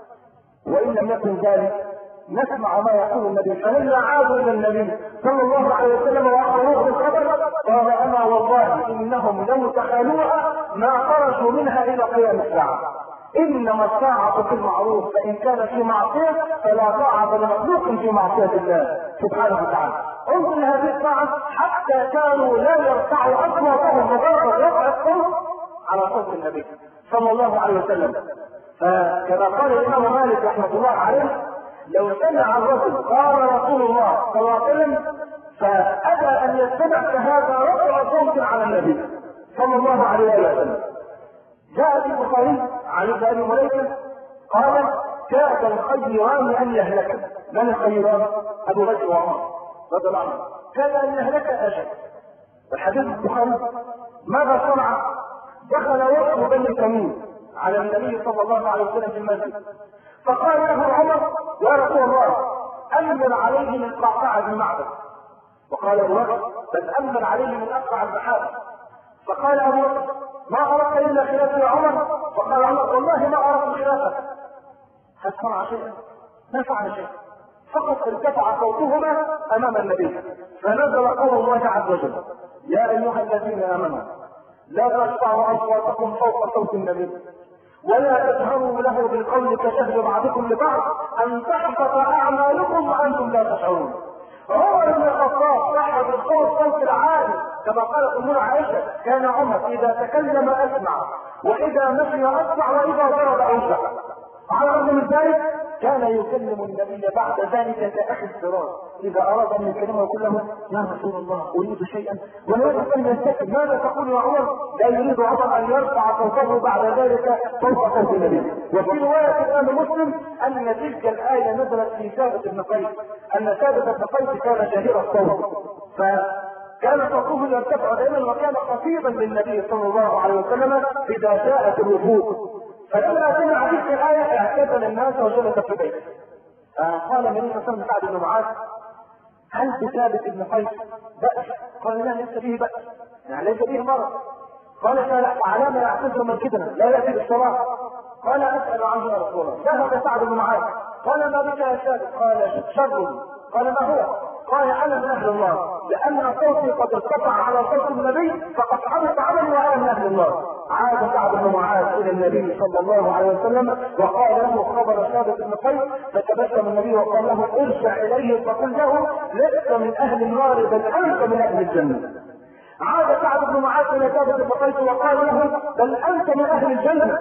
وان لم يكن ذلك نسمع ما يقول النبي. فلما عادوا الى النبي صلى الله عليه وسلم واخبروه بالخبر قال انا والله انهم لو تخالوها ما خرجوا منها الى قيام الساعه. انما الساعه في المعروف فان كان في معصيه فلا طاعه لمخلوق في معصيه الله سبحانه وتعالى. انظر لهذه الساعه حتى كانوا لا يرفعوا اصواتهم مجرد رفع الصوت على صوت النبي صلى الله عليه وسلم. فكما قال الامام مالك رحمه الله عليه لو سمع الرجل قال رسول الله صلى الله عليه وسلم فابى ان يستمع فهذا رفع صوت على النبي صلى الله عليه وسلم. جاء في البخاري عن ابي هريره قال كاد الخيران ان يهلكا. من الخيران؟ ابو بكر وعمر رضي الله عنه. كاد ان يهلك اجل. والحديث البخاري ماذا صنع؟ دخل وفد بني تميم على النبي صلى الله عليه وسلم في المسجد فقال له عمر يا رسول الله امن عليه من قعقاع بن معبد. وقال ابو بكر بل امن عليه من اقطع البحار. فقال ابو بكر ما اردت الا خلافه يا عمر؟ فقال عمر والله ما اردت خلافه. هل صنع شيئا؟ ما فعل شيئا، فقط ارتفع صوتهما امام النبي فنزل قول الله عز وجل يا ايها الذين امنوا لا ترفعوا اصواتكم فوق صوت النبي ولا تجهروا له بالقول كجهر بعضكم لبعض ان تحبط اعمالكم وانتم لا تشعرون. عمر بن الخطاب صاحب الصوت صوت العالي كما قالت امنا عائشه كان عمر اذا تكلم اسمع واذا مشي اسمع واذا ضرب اوسع. على الرغم من ذلك كان يكلم النبي بعد ذلك كاخي الفراش اذا اراد ان يكلمه يقول له يا رسول الله اريد شيئا ويريد ان يستكبر. ماذا تقول يا عمر؟ لا يريد عمر ان يرفع صوته بعد ذلك فوق صوت النبي. وفي روايه الامام مسلم ان تلك الايه نزلت في ثابت بن قيس ان ثابت بن قيس كان شهير الصوت فكان صوته يرتفع دائما وكان خفيضا للنبي صلى الله عليه وسلم اذا جاءت الوفود. فلما سمع تلك الآية اعتزل الناس وجلس في بيته. قال النبي صلى الله عليه وسلم سعد بن معاذ هل بثابت بن قيس بأس؟ قال لا ليس به بأس، يعني ليس به مرض. قال على ما يعتزل مسجدنا لا يأتي بالصلاة؟ قال أسأل عنه يا رسول الله. ذهب سعد بن معاذ قال ما بك يا ثابت؟ قال شر. قال ما هو؟ قال انا من اهل الله لان صوتي قد ارتفع على صوت النبي فقد حدث عملي وانا من اهل الله. عاد سعد بن معاذ الى النبي صلى الله عليه وسلم وقال له خبر ثابت بن قيس فتبسم النبي وقال له ارجع اليه فقل له لست من اهل النار بل انت من اهل الجنه. عاد سعد بن معاذ الى ثابت بن قيس وقال له بل انت من اهل الجنه.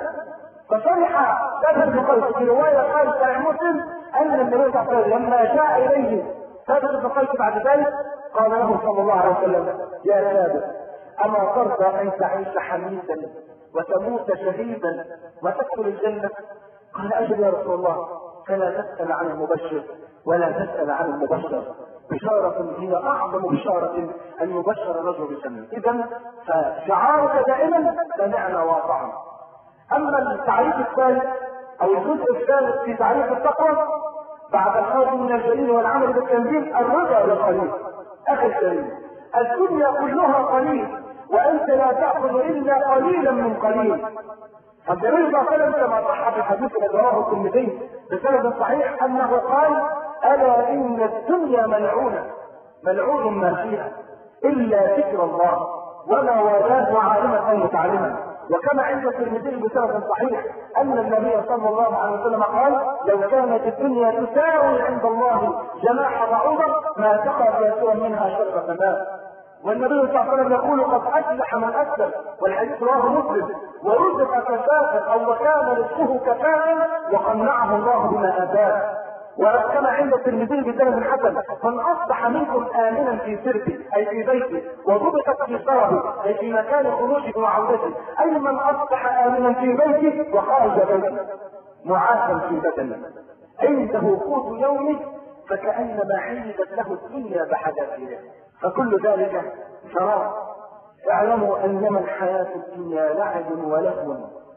ففرح ثابت بن قيس. في روايه قال صحيح مسلم ان النبي صلى الله عليه وسلم لما جاء اليه ثابت بن قيس بعد ذلك قال له صلى الله عليه وسلم يا ثابت اما ترضى ان تعيش حميدا وتموت شهيدا وتدخل الجنه؟ قال اجل يا رسول الله. فلا تسال عن المبشر ولا تسال عن المبشر بشارة هي أعظم بشارة أن يبشر الرجل بالجنة. إذا فشعارك دائما سمعنا وأطعنا. أما التعريف الثالث أو الجزء الثالث في تعريف التقوى بعد الخوف من الجليل والعمل بالتنزيل الرضا بالقليل. أخي الكريم، الدنيا كلها قليل وأنت لا تأخذ إلا قليلا من قليل. فالنبي صلى الله عليه وسلم كما صح في الحديث الذي رواه الترمذي بسند صحيح أنه قال: ألا إن الدنيا ملعونة ملعون ما فيها إلا ذكر الله وما والاه عالما أو متعلما. وكما عند الترمذي بسند صحيح أن النبي صلى الله عليه وسلم قال: لو كانت الدنيا تساوي عند الله جناح بعوضة ما سقى كافرا منها شربة ماء. والنبي صلى الله عليه وسلم يقول: قد أفلح من أسلم، والحديث رواه مسلم، ورزق كفافا أو وكان رزقه كفافا وقنعه الله بما آتاه. وكما عند الترمذي بسند حسن: من أصبح منكم آمنا في سربه أي في بيته وضبطت في شربه أي في مكان خروجه وعودته، أي من أصبح آمنا في بيته وخارج بيته معافا في بدنه عنده قوت يومه فكأنما حيزت له الدنيا بحذافيرها. فكل ذلك شراب. اعلموا أنما الحياة الدنيا لعب ولهو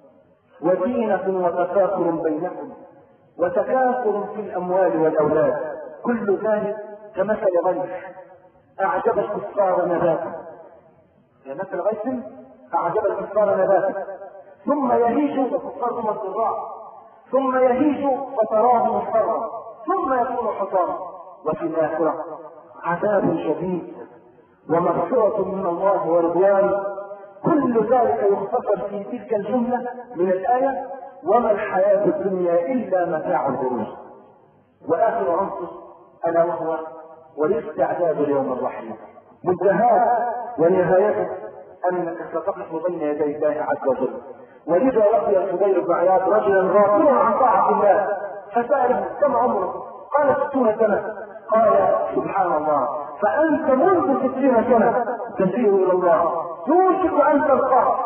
وزينة وتفاخر بينكم وتكاثر في الأموال والأولاد، كل ذلك كمثل غيث أعجب الكفار نباتا، كمثل غيث أعجب الكفار نباتا ثم يهيج الكفار هم الضراع ثم يهيج فتراه مصفرا ثم يكون حطاما، وفي الآخرة عذاب شديد ومغفرة من الله ورضوان. كل ذلك يختصر في تلك الجملة من الآية: وما الحياة الدنيا إلا متاع الغرور. وآخر عنصر ألا وهو والاستعداد ليوم الرحيل. منتهاه ونهايته أنك ستقف بين يدي الله عز وجل. ولذا لقي الفضيل بن عياض رجلا غافلا عن طاعة الله فسأله: كم عمرك؟ قال: ستون سنة. قال: سبحان الله، فأنت منذ ستين سنة تسير إلى الله يوشك أن تلقاه.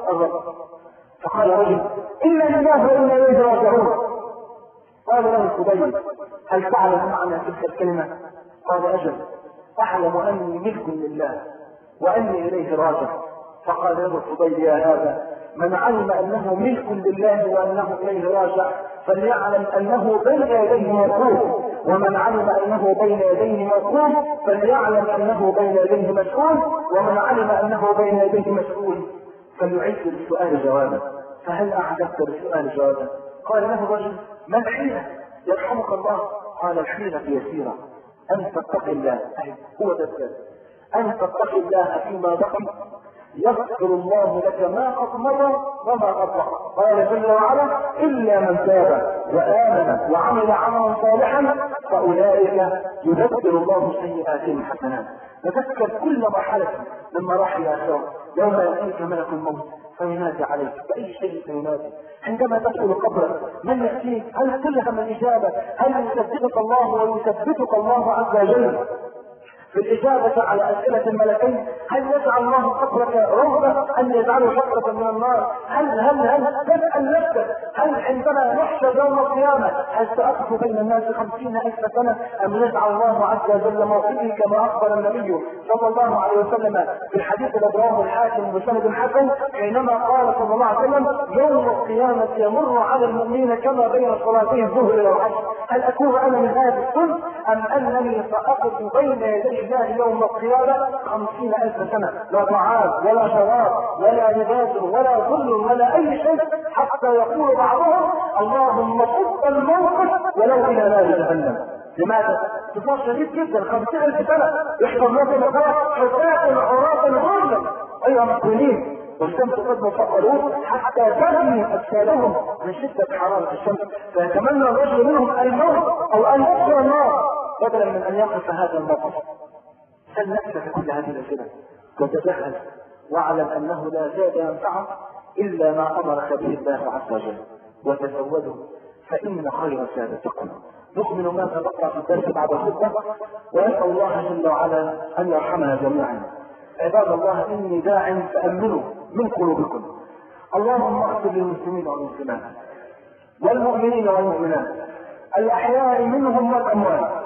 فقال رجل: إنا لله وإنا إليه راجعون. قال له الفضيل: هل تعلم معنى تلك الكلمة؟ قال: أجل، أعلم أني ملك لله وأني إليه راجع. فقال له الفضيل: يا هذا، من علم أنه ملك لله وأنه إليه راجع فليعلم أنه بين يديه موقوف، ومن علم أنه بين يديه موقوف فليعلم أنه بين يديه مسؤول، ومن علم أنه بين يديه مسؤول فليعد للسؤال جوابا. فهل أعددت للسؤال جوابا؟ قال له الرجل: ما الحيلة؟ يرحمك الله. قال: الحيلة يسيرة، أن تتقي الله، أي هو ده أن تتقي الله فيما بقي يغفر الله لك ما قد مضى وما قد بقى. قال جل وعلا: إلا من تاب وآمن وعمل عملا صالحا فأولئك يبدل الله سيئاتهم حسنات. تذكر كل مرحلة من مراحل الآخرة يوم يأتيك ملك الموت فينادي عليك بأي شيء سينادي. عندما تدخل قبرك من يأتيك؟ هل تلهم الإجابة؟ هل يثبتك الله ويثبتك الله عز وجل في الإجابة على أسئلة الملكين؟ هل يجعل الله قبرك روضة أن يجعله شقة من النار؟ هل هل هل تسأل نفسك: هل عندما نحشر يوم القيامة هل سأقف بين الناس خمسين ألف سنة أم يجعل الله عز وجل موقفي كما أخبر النبي صلى الله عليه وسلم في الحديث الذي رواه الحاكم بسند حسن حينما قال صلى الله عليه وسلم: يوم القيامة يمر على المؤمنين كما بين صلاتي الظهر والعصر. هل أكون أنا من هذا الكل أم أنني سأقف بين يدي الله يوم القيامة خمسين ألف سنة لا طعام ولا شراب ولا لباس ولا ظل ولا أي شيء، حتى يقول بعضهم: اللهم صد الموقف ولو إلى نار جهنم. لماذا؟ اتصال شديد جدا، خمسين ألف سنة يحفظ لكم مقام حفاة عراة غرلا أيها المسلمين، والشمس قد مفقرون حتى تبني أجسادهم من شدة حرارة الشمس، فيتمنى الرجل منهم الموت أو أن يدخل النار بدلا من أن يقف هذا الموقف. سل نفسك كل هذه الأسئلة وتجهز واعلم أنه لا زاد ينفعك إلا ما أمرك به الله عز وجل، وتزودوا فإن خير الزاد التقوى. نكمل ما تبقى في الدرس بعد الخطبة، ونسأل الله جل وعلا أن يرحمنا جميعا. عباد الله، إني داع فأمنوا من قلوبكم. اللهم اغفر للمسلمين والمسلمات والمؤمنين والمؤمنات الأحياء منهم والأموات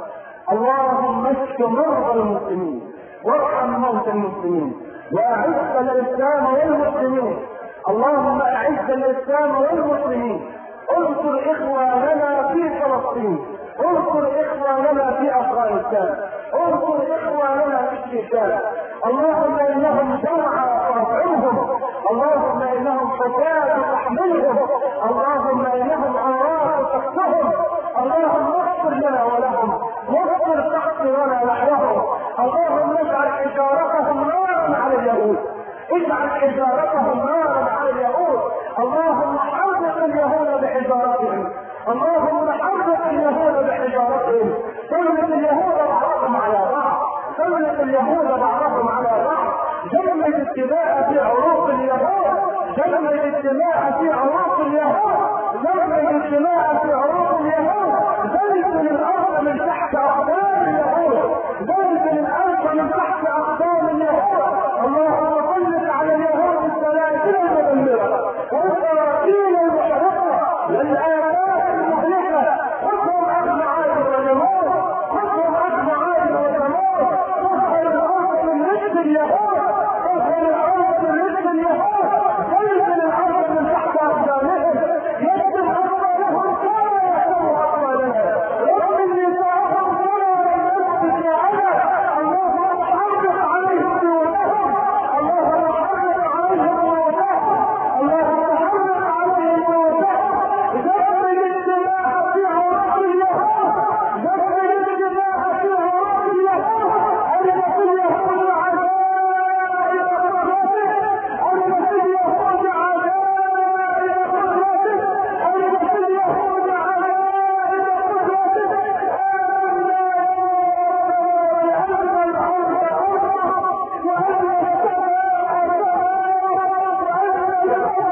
اللهم اشف مرضى المسلمين وارحم موتى المسلمين واعز الاسلام والمسلمين. اللهم اعز الاسلام والمسلمين. انصر اخواننا في فلسطين، انصر اخواننا في افغانستان، انصر اخواننا في الشيشان. اللهم انهم جمعى فارحمهم، اللهم انهم حفاة فاحملهم، اللهم انهم عراة فاكسهم. اللهم اغفر لنا ولهم واغفر تقصيرنا نحوهم. اللهم اجعل حجارتهم نارا على اليهود، اجعل حجارتهم نارا على اليهود. اللهم حرق اليهود بحجارتهم، اللهم حرق اليهود بحجارتهم. سلط اليهود بعضهم على بعض، سلط اليهود بعضهم على بعض. جمد الدماء في عروق اليهود، جمد الدماء في عروق اليهود، جمد الدماء في عروق اليهود. زلزل الارض من تحت اقدام اليهود، زلزل الارض من تحت اقدام اليهود. اللهم سلط على اليهود السلاسل المدمره والبراكين المحرقه والآلات المهلكه. خذهم اخذ عاد وثمود، خذهم اخذ عاد وثمود. خذ الارض من رزق اليهود، خذ الارض من رزق اليهود. زلزل الارض من تحت اقدامهم، يسر اطفالهم كما يحب اطفالنا، رغم نساءهم كما يمس نساءنا. اللهم حرق عليهم بيوتهم، اللهم حرق عليهم بيوتهم، اللهم حرق عليهم بيوتهم. زمن الدماء في عروق اليهود، زمن الدماء في عروق اليهود. أرنت اليهود عجائب قدرته، أرنت اليهود عجائب قدرته، أرنت اليهود عجائب قدرته. آمنا وأن الأرض أرضه وأن السماء سماءه وأن الأرض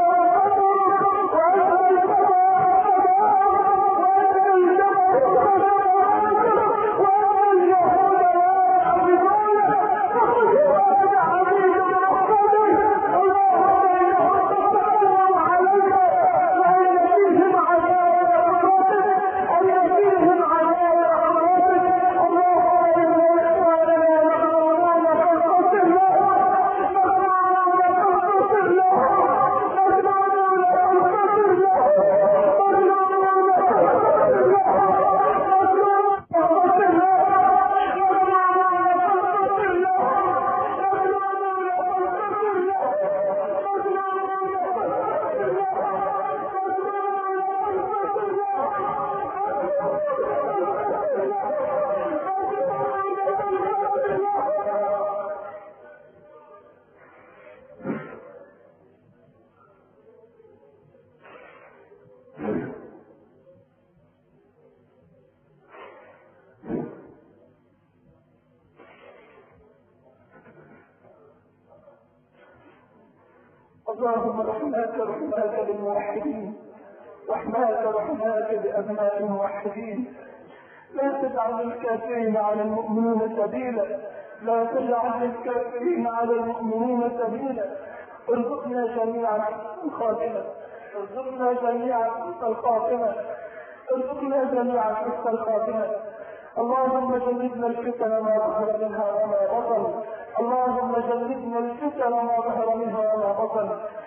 اللهم رحماك رحماك للموحدين، رحماك رحماك بأبناء الموحدين. لا تجعل للكافرين على المؤمنين سبيلا، لا تجعل للكافرين على المؤمنين سبيلا. ارزقنا جميعا حسن الخاتمة، ارزقنا جميعا حسن الخاتمة، ارزقنا جميعا حسن الخاتمة. اللهم جنبنا الفتن ما ظهر منها وما بطن، اللهم جنبنا الفتن ما ظهر منها وما بطن.